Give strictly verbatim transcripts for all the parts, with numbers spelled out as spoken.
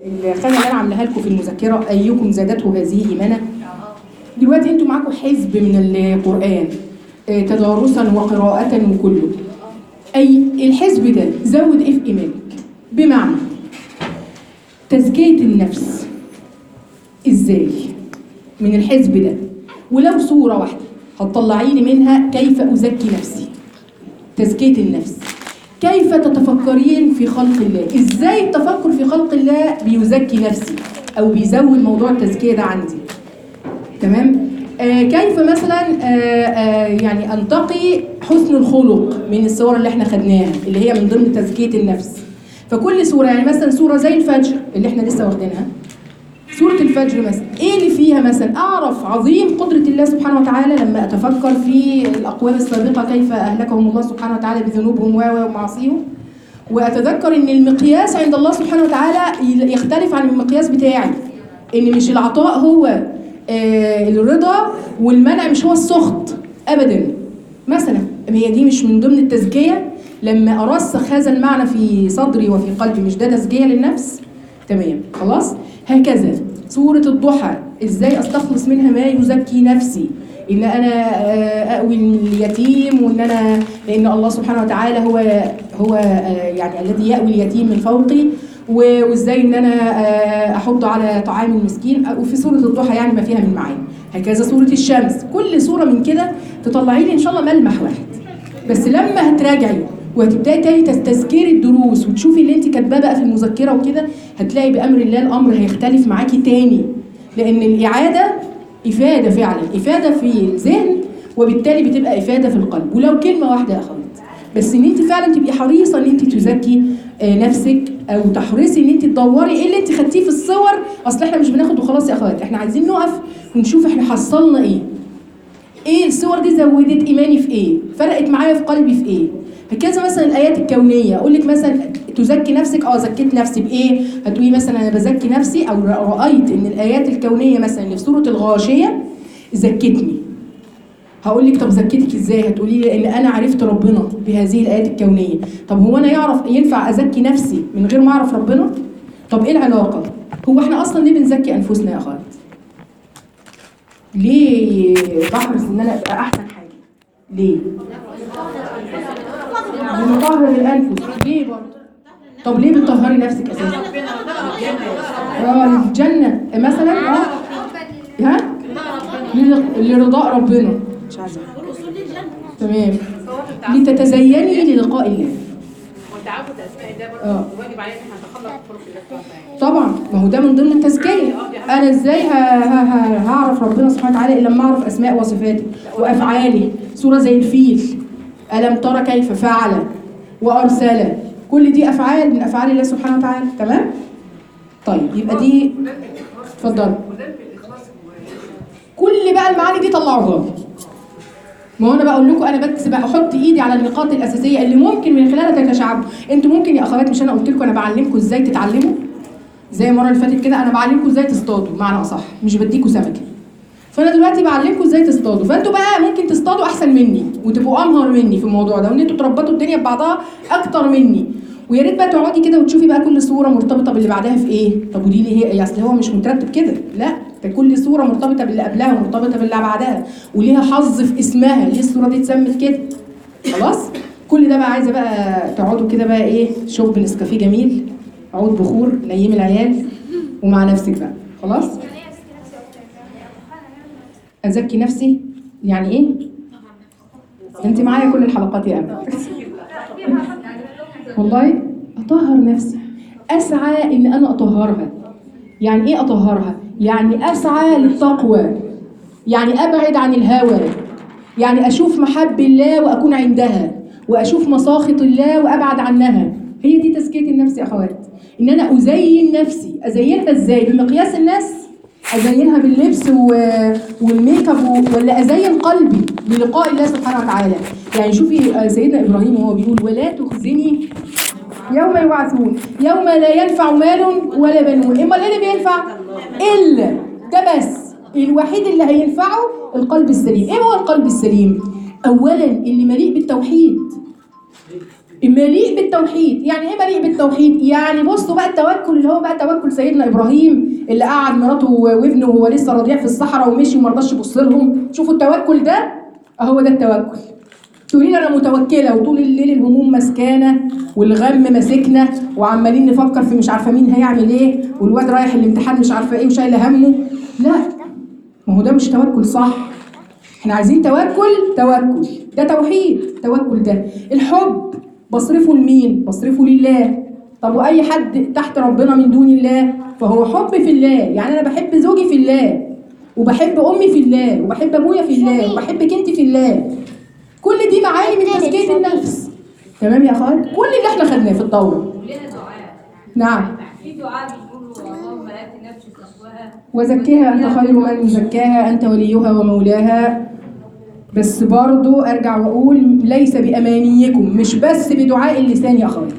الخانه اللي انا عاملاها لكم في المذكره، ايكم زادته هذه ايمانا. دلوقتي انتوا معاكم حزب من القران تدارسا وقراءه وكله. اي الحزب ده زود ايه في ايمانك؟ بمعنى تزكيه النفس. ازاي؟ من الحزب ده ولو صوره واحده هتطلعي لي منها كيف ازكي نفسي. تزكيه النفس، كيف تتفكرين في خلق الله؟ ازاي التفكر في خلق الله بيزكي نفسي او بيزود موضوع التزكيه ده عندي؟ تمام؟ آه كيف مثلا آه آه يعني انتقي حسن الخلق من الصور اللي احنا خدناها اللي هي من ضمن تزكيه النفس. فكل سوره، يعني مثلا سوره زي الفجر اللي احنا لسه واخدينها، سوره الفجر مثلا ايه اللي فيها؟ مثلا اعرف عظيم قدره الله سبحانه وتعالى لما اتفكر في الاقوام السابقه كيف اهلكهم الله سبحانه وتعالى بذنوبهم ومعاصيهم، واتذكر ان المقياس عند الله سبحانه وتعالى يختلف عن المقياس بتاعي، ان مش العطاء هو آه الرضا والمنع مش هو السخط ابدا. مثلا هي دي مش من ضمن التزكيه؟ لما ارسخ هذا المعنى في صدري وفي قلبي، مش ده تزكيه للنفس؟ تمام خلاص. هكذا سورة الضحى ازاي استخلص منها ما يزكي نفسي، ان انا اأوي اليتيم، وان انا لان الله سبحانه وتعالى هو هو يعني الذي يأوي اليتيم من فوقي، وازاي ان انا احض على طعام المسكين. وفي سورة الضحى يعني ما فيها من معاني. هكذا سورة الشمس، كل سورة من كده تطلعي لي ان شاء الله ملمح واحد. بس لما هتراجعي وهتبداي تاني تستذكري الدروس وتشوفي اللي انت كاتباه بقى في المذكره وكده، هتلاقي بامر الله الامر هيختلف معاكي تاني، لان الاعاده افاده فعلا، افاده في الذهن وبالتالي بتبقى افاده في القلب، ولو كلمه واحده يا اخوات. بس ان انت فعلا تبقي حريصه ان انت تزكي نفسك، او تحرصي ان انت تدوري ايه اللي انت خدتيه في الصور. اصل احنا مش بناخد وخلاص يا اخوات، احنا عايزين نقف ونشوف احنا حصلنا ايه. ايه الصور دي زودت ايماني في ايه؟ فرقت معايا في قلبي في ايه؟ هكذا مثلا الايات الكونيه، اقول لك مثلا تزكي نفسك، اه زكيت نفسي بايه؟ هتقولي مثلا انا بزكي نفسي او رايت ان الايات الكونيه مثلا اللي في سوره الغاشيه زكتني. هقول لك طب زكيتك ازاي؟ هتقولي لي لان انا عرفت ربنا بهذه الايات الكونيه. طب هو انا يعرف ينفع ازكي نفسي من غير ما اعرف ربنا؟ طب ايه العلاقه؟ هو احنا اصلا ليه بنزكي انفسنا يا اخوات؟ ليه بحرص ان انا ابقى احسن حاجه؟ ليه؟ بنطهر الانفس. ليه برضه؟ طب ليه بتطهري نفسك اساسا؟ اه للجنه مثلا. اه ها؟ لرضاء ربنا. مش عايزه. تمام. لتتزيني للقاء الله. وتعبد اسماء الله برضه واجب علينا ان نتخلق بطرق الله سبحانه. طبعا ما هو ده من ضمن التزكيه. انا ازاي هعرف ربنا سبحانه وتعالى الا لما اعرف اسماء وصفاته وافعاله؟ سوره زي الفيل، الم ترى كيف فعل وارسل، كل دي افعال من افعال الله سبحانه وتعالى. تمام؟ طيب يبقى دي اتفضل. كل بقى المعاني دي طلعوها لي. ما هو انا بقول لكم، انا بس بحط ايدي على النقاط الاساسيه اللي ممكن من خلالها تتشعبوا. انتوا ممكن يا اخوات، مش انا قلت لكم انا بعلمكم ازاي تتعلموا؟ زي المره اللي فاتت كده انا بعلمكم ازاي تصطادوا بمعنى اصح، مش بديكم سمكه. فانا دلوقتي بعلمكم ازاي تصطادوا، فانتوا بقى ممكن تصطادوا احسن مني وتبقوا امهر مني في الموضوع ده، وان انتوا تربطوا الدنيا ببعضها اكتر مني. ويا ريت بقى تقعدي كده وتشوفي بقى كل صوره مرتبطه باللي بعدها في ايه. طب ودي ليه هي؟ اصل هو مش مترتب كده، لا ده كل صوره مرتبطه باللي قبلها ومرتبطه باللي بعدها وليها حظ في اسمها، ليه الصوره دي اتسمت كده. خلاص؟ كل ده بقى عايزه بقى تقعدوا كده بقى ايه، شوب نسكافيه جميل، عود بخور، نيم العيال ومع نفسك بقى. خلاص؟ ازكي نفسي يعني ايه؟ انت معايا كل الحلقات يا امل. والله اطهر نفسي، اسعى ان انا اطهرها. يعني ايه اطهرها؟ يعني اسعى للتقوى، يعني ابعد عن الهوى، يعني اشوف محب الله واكون عندها، واشوف مساخط الله وابعد عنها. هي دي تزكيه النفس يا اخوات، ان انا ازين نفسي. ازينها ازاي؟ بمقياس الناس؟ ازينها باللبس والميك اب، ولا ازين قلبي بلقاء الله سبحانه وتعالى؟ يعني شوفي سيدنا ابراهيم وهو بيقول ولا تخزني يوم يبعثون يوم لا ينفع مال ولا بنون. امال ايه اللي بينفع؟ الا ده بس الوحيد اللي هينفعه القلب السليم. ايه هو القلب السليم؟ اولا اللي مليء بالتوحيد، مليء بالتوحيد. يعني ايه مليء بالتوحيد؟ يعني بصوا بقى التوكل اللي هو بقى توكل سيدنا ابراهيم اللي قعد مراته وابنه وهو لسه رضيع في الصحراء ومشي وما رضاش يبص لهم. شوفوا التوكل ده، اهو ده التوكل. تقولي لي انا متوكله وطول الليل الهموم مسكانه والغم ماسكنا وعمالين نفكر في مش عارفه مين هيعمل ايه والواد رايح الامتحان مش عارفه ايه وشايله همه. لا، ما هو ده مش توكل صح. احنا عايزين توكل، توكل ده توحيد. توكل ده الحب بصرفه لمين؟ بصرفه لله. طب واي حد تحت ربنا من دون الله فهو حب في الله. يعني انا بحب زوجي في الله وبحب امي في الله وبحب ابويا في الله وبحبك انت في الله. كل دي معاني من تزكيه النفس. تمام يا اخوات؟ كل اللي احنا خدناه في الدوره. ولنا دعاء. نعم. في دعاء بيقولوا اللهم لا تنفس تقواها وزكيها انت خير من زكاها انت وليها ومولاها. بس برضو ارجع واقول ليس بامانيكم، مش بس بدعاء اللسان يا اخوات.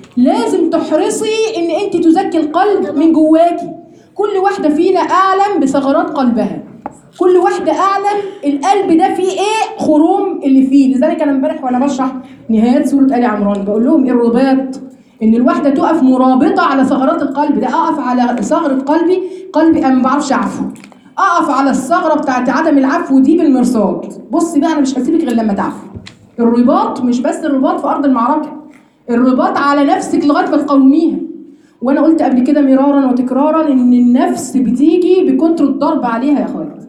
لازم تحرصي ان انت تزكي القلب من جواكي. كل واحده فينا اعلم بثغرات قلبها. كل واحده اعلم القلب ده فيه ايه خروم اللي فيه. لذلك انا امبارح وانا بشرح نهايات سوره ال عمران بقول لهم ايه الرباط؟ ان الواحده تقف مرابطه على ثغرات القلب ده. اقف على ثغره قلبي، قلبي انا ما بعرفش اعفو. اقف على الثغره بتاعت عدم العفو دي بالمرصاد. بصي بقى انا مش هسيبك غير لما تعفو. الرباط مش بس الرباط في ارض المعركه، الرباط على نفسك لغايه ما تقاوميها. وانا قلت قبل كده مرارا وتكرارا ان النفس بتيجي بكتر الضرب عليها يا اخوات.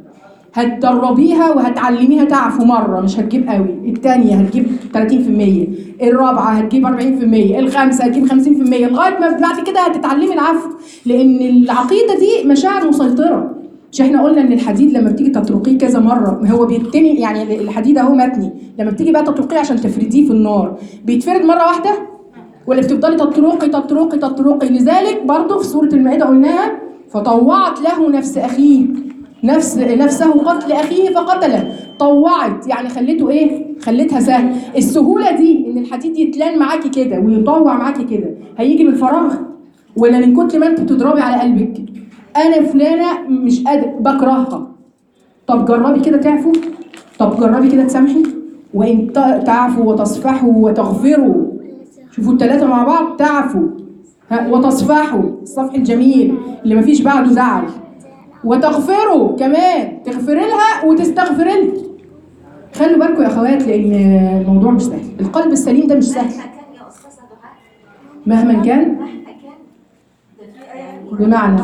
هتدربيها وهتعلميها تعفو مره مش هتجيب قوي، الثانيه هتجيب ثلاثين في المية، الرابعه هتجيب أربعين في المية، الخامسه هتجيب خمسين في المية، لغايه ما بعد كده هتتعلمي العفو. لان العقيده دي مشاعر مسيطره. مش احنا قلنا ان الحديد لما بتيجي تطرقيه كذا مره هو بيتني؟ يعني الحديد اهو متني، لما بتيجي بقى تطرقيه عشان تفرديه في النار بيتفرد مره واحده ولا بتفضلي تطرقي تطرقي تطرقي؟ لذلك برضه في سوره المائده قلناها فطوعت له نفس اخيه نفس نفسه قتل اخيه فقتله. طوعت يعني خليته ايه؟ خليتها سهل. السهوله دي ان الحديد يتلان معاكي كده ويطوع معاكي كده هيجي من فراغ ولا من كتر ما انت بتضربي على قلبك؟ انا فلانه مش قادر بكرهها. طب جربي كده تعفوا. طب جربي كده تسامحي. وان تعفوا وتصفحوا وتغفروا. شوفوا الثلاثه مع بعض، تعفوا وتصفحوا الصفح الجميل اللي مفيش بعده زعل، وتغفروا كمان تغفري لها وتستغفري لها. خلوا بالكم يا اخوات لان الموضوع مش سهل. القلب السليم ده مش سهل مهما كان. بمعنى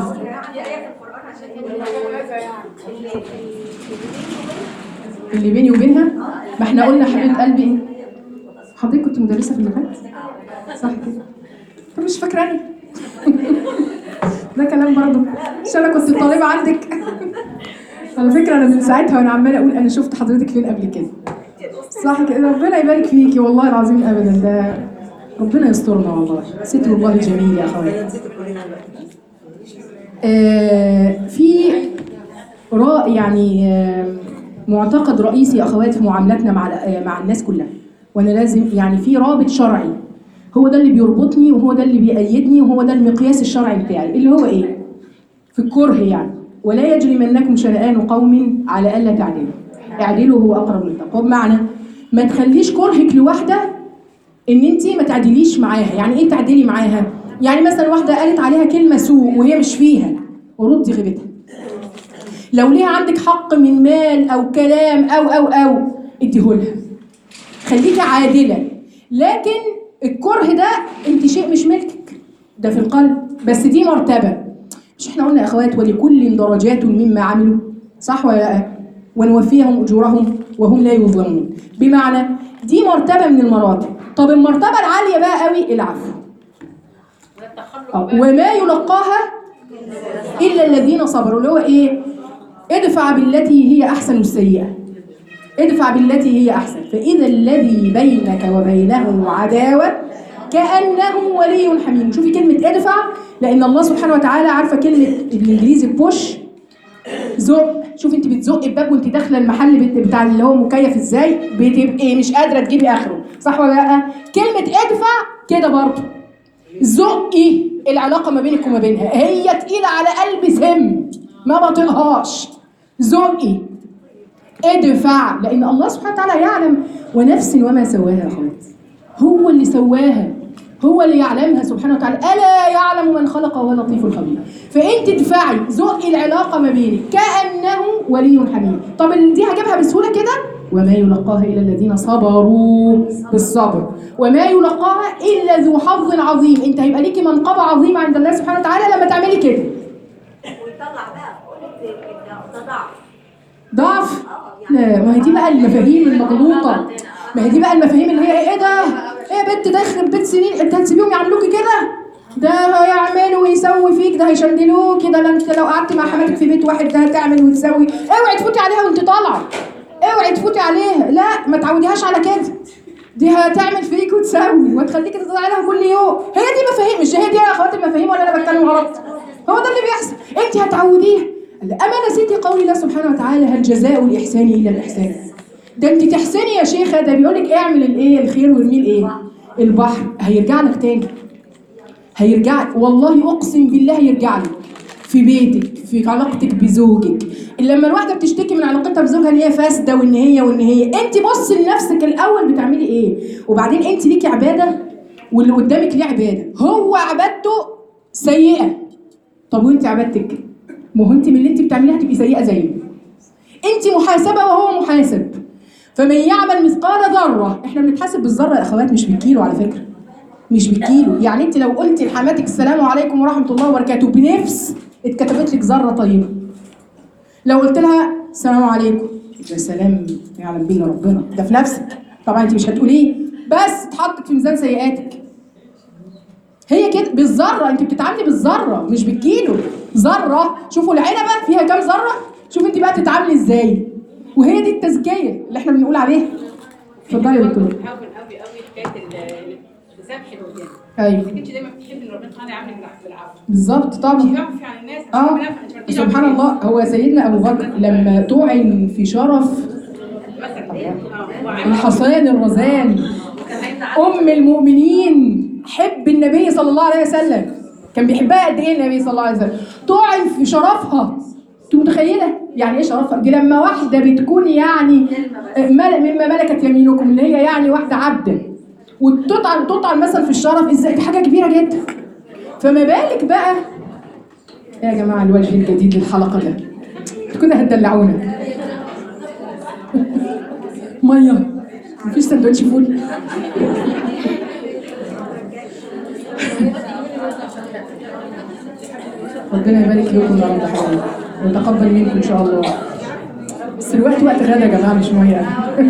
اللي بيني وبينها، ما احنا قلنا حبيبه قلبي حضرتك كنت مدرسه في اللغات صح كده؟ طب مش فاكراني ده كلام برضه عشان انا كنت طالبه عندك على فكره انا من ساعتها وانا عماله اقول انا شفت حضرتك فين قبل كده صح كده. ربنا يبارك فيكي والله العظيم ابدا. ده ربنا يسترنا والله، ستر الله الجميل يا اخوات. آه في رأي يعني آه معتقد رئيسي يا اخوات في معاملاتنا مع آه مع الناس كلها، وانا لازم يعني في رابط شرعي هو ده اللي بيربطني وهو ده اللي بيأيدني وهو ده المقياس الشرعي بتاعي اللي هو ايه؟ في الكره يعني. ولا يجرمنكم شنآن قوم على الا تعدلوا اعدلوا هو اقرب للتقوى. بمعنى ما تخليش كرهك لواحده ان انت ما تعدليش معاها. يعني ايه تعدلي معاها؟ يعني مثلا واحده قالت عليها كلمه سوء وهي مش فيها وردي غيبتها. لو ليها عندك حق من مال او كلام او او او اديهولها، خليكي عادله. لكن الكره ده انت شيء مش ملكك، ده في القلب بس دي مرتبه. مش احنا قلنا يا اخوات ولكل درجات مما عملوا صح ولا لا؟ ونوفيهم اجورهم وهم لا يظلمون. بمعنى دي مرتبه من المراتب. طب المرتبه العاليه بقى قوي العفو، وما يلقاها الا الذين صبروا اللي هو ايه؟ ادفع بالتي هي احسن السيئه. ادفع بالتي هي احسن فاذا الذي بينك وبينه عداوه كانه ولي حميم. شوفي كلمه ادفع لان الله سبحانه وتعالى عارفه كلمه بالانجليزي بوش زق. شوفي انت بتزقي الباب وانت داخله المحل بتاع اللي هو مكيف ازاي بتبقي مش قادره تجيبي اخره صح ولا لا؟ كلمه ادفع كده برضه زقي العلاقه ما بينك وما بينها. هي تقيله على قلبي سم ما بطيقهاش، زقي ادفع لان الله سبحانه وتعالى يعلم ونفس وما سواها يا اخوات. هو اللي سواها، هو اللي يعلمها سبحانه وتعالى. ألا يعلم من خلق وهو اللطيف الخبير. فأنت تدفعي زق العلاقة ما بينك كأنه ولي حميم. طب دي هجيبها بسهولة كده، وما يلقاها إلا الذين صبروا بالصبر وما يلقاها إلا ذو حظ عظيم. أنت هيبقى ليكي منقبة عظيمة عند الله سبحانه وتعالى لما تعملي كده. ويطلع بقى ده ضعف. ضعف؟ لا، ما هي دي بقى المفاهيم المغلوطة. ما هي دي بقى المفاهيم اللي هي ايه ده؟ ايه يا بنت ده يخرب بيت سنين، انت هتسيبيهم يعملوكي كده؟ ده هيعملوا ويسوي فيك، ده هيشندلوكي، ده انت لو قعدت مع حماتك في بيت واحد ده هتعمل وتسوي. اوعي تفوتي عليها وانت طالعه. اوعي تفوتي عليها، لا ما تعوديهاش على كده. دي هتعمل فيك وتسوي وتخليكي تطلعي لها كل يوم. هي دي مفاهيم، مش هي دي يا اخواتي المفاهيم ولا انا بتكلم غلط؟ هو ده اللي بيحصل. انت هتعوديها. اما نسيتي قول الله سبحانه وتعالى هل جزاء الاحسان الا الاحسان. ده انت تحسني يا شيخه، ده بيقول لك اعمل الايه الخير وارمي الايه البحر، هيرجع لك تاني. هيرجع والله اقسم بالله هيرجع لك في بيتك، في علاقتك بزوجك. لما الواحده بتشتكي من علاقتها بزوجها ان هي فاسده وان هي وان هي انت بصي لنفسك الاول بتعملي ايه، وبعدين انت ليكي عباده واللي قدامك ليه عباده. هو عبادته سيئه، طب وانت عبادتك؟ ما هو انت من اللي انت بتعمليها هتبقي سيئه زيه. انت محاسبه وهو محاسب. فمن يعمل مثقال ذره، احنا بنتحاسب بالذره يا اخوات مش بالكيلو على فكره، مش بالكيلو. يعني انت لو قلتي لحماتك السلام عليكم ورحمه الله وبركاته بنفس، اتكتبت لك ذره طيبه. لو قلت لها السلام عليكم، يا سلام يعلم بينا ربنا، ده في نفسك طبعا انت مش هتقوليه، بس اتحطت في ميزان سيئاتك. هي كده بالذره، انت بتتعاملي بالذره مش بالكيلو. ذره، شوفوا العنبه فيها كام ذره، شوف انت بقى تتعاملي ازاي. وهي دي التزكيه اللي احنا بنقول عليها. اتفضلي يا دكتور. بنحاول قوي قوي حكايه الذبح اللي قدامك. ايوه. انت دايما بتحبي ان ربنا سبحانه يعاملك بالعفو. بالظبط طبعا. مش بيعفي عن الناس. اه سبحان الله. هو سيدنا ابو بكر لما طعن في شرف الحصان الرزان ام المؤمنين، حب النبي صلى الله عليه وسلم، كان بيحبها قد ايه النبي صلى الله عليه وسلم، طعن في شرفها. انت متخيله يعني ايه شرفها؟ دي لما واحده بتكون يعني مما ملكت يمينكم، اللي هي يعني واحده عبده، وتطعن تطعن مثلا في الشرف، ازاي؟ دي حاجه كبيره جدا. فما بالك بقى يا جماعه الوجه الجديد للحلقه ده، انتوا كده هتدلعونا. ميه، مفيش سندوتش فول؟ ربنا يبارك فيكم يا رب حبايبي ويتقبل منكم ان شاء الله. بس الوقت وقت غدا يا جماعه مش ميه.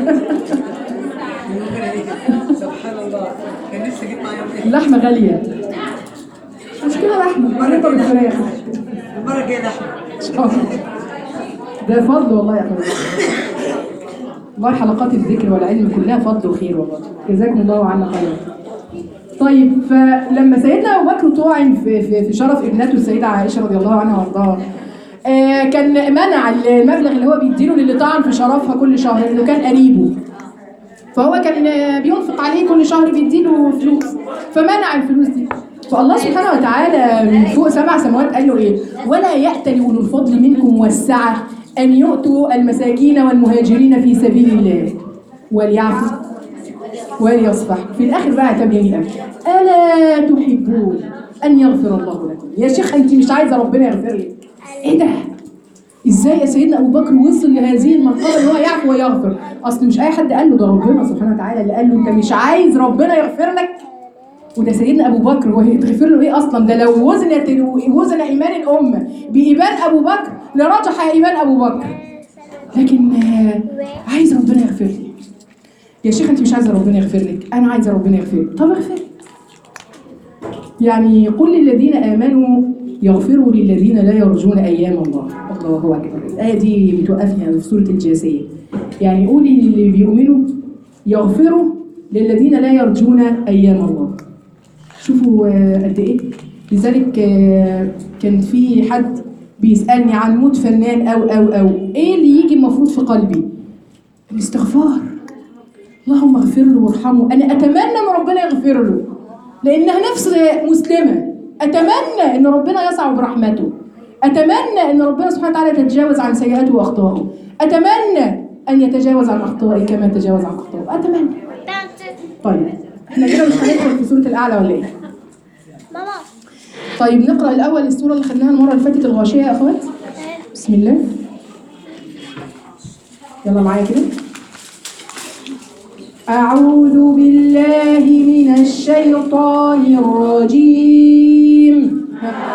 سبحان الله، كان نفسي اجيب معايا اللحمه غاليه، مش مشكله لحمه مريضه بالفراخ. المره الجايه لحمه ان شاء الله. ده فضل والله يا حبيبي. والله حلقات الذكر والعلم كلها فضل وخير والله، جزاكم الله عنا خيرا. طيب، فلما سيدنا ابو بكر طعن في في في شرف ابنته السيده عائشه رضي الله عنها وارضاها، آه كان منع المبلغ اللي هو بيديله للي طعن في شرفها كل شهر، انه كان قريبه، فهو كان بينفق عليه كل شهر بيديله فلوس، فمنع الفلوس دي. فالله سبحانه وتعالى من فوق سبع سماوات قال له ايه؟ ولا يأتل اولو الفضل منكم والسعه ان يؤتوا المساكين والمهاجرين في سبيل الله وليعفوا وليصفح. في الاخر بقى تبين الامر، الا تحبون ان يغفر الله لكم. يا شيخ انت مش عايزه ربنا يغفر لك؟ ايه ده؟ ازاي يا سيدنا ابو بكر وصل لهذه المرتبه اللي هو يعفو ويغفر؟ اصل مش اي حد قال له، ده ربنا سبحانه وتعالى اللي قال له انت مش عايز ربنا يغفر لك؟ وده سيدنا ابو بكر، هو هيتغفر له ايه اصلا؟ ده لو وزنت وزن ايمان الامه بايمان ابو بكر لرجح ايمان ابو بكر، لكن عايز ربنا يغفر لي. يا شيخ انت مش عايزه ربنا يغفر لك، انا عايزه ربنا يغفر لي. طب اغفر. يعني قل للذين امنوا يغفروا للذين لا يرجون ايام الله. الله اكبر. الايه دي بتوقفني في سوره الجاثيه. يعني قولي للي بيؤمنوا يغفروا للذين لا يرجون ايام الله. شوفوا قد ايه. لذلك كان في حد بيسالني عن موت فنان او او او ايه اللي يجي المفروض في قلبي؟ الاستغفار. اللهم اغفر له وارحمه. انا اتمنى ان ربنا يغفر له لانها نفس مسلمه. اتمنى ان ربنا يسع برحمته. اتمنى ان ربنا سبحانه وتعالى يتجاوز عن سيئاته واخطائه. اتمنى ان يتجاوز عن اخطائي كما تجاوز عن اخطائه. اتمنى. طيب احنا كده مش هندخل في سورة الأعلى ولا ايه؟ ماما. طيب نقرأ الأول السورة اللي خدناها المرة اللي فاتت، الغاشية يا أخوات. بسم الله. يلا معايا كده. أعوذ بالله من الشيطان الرجيم.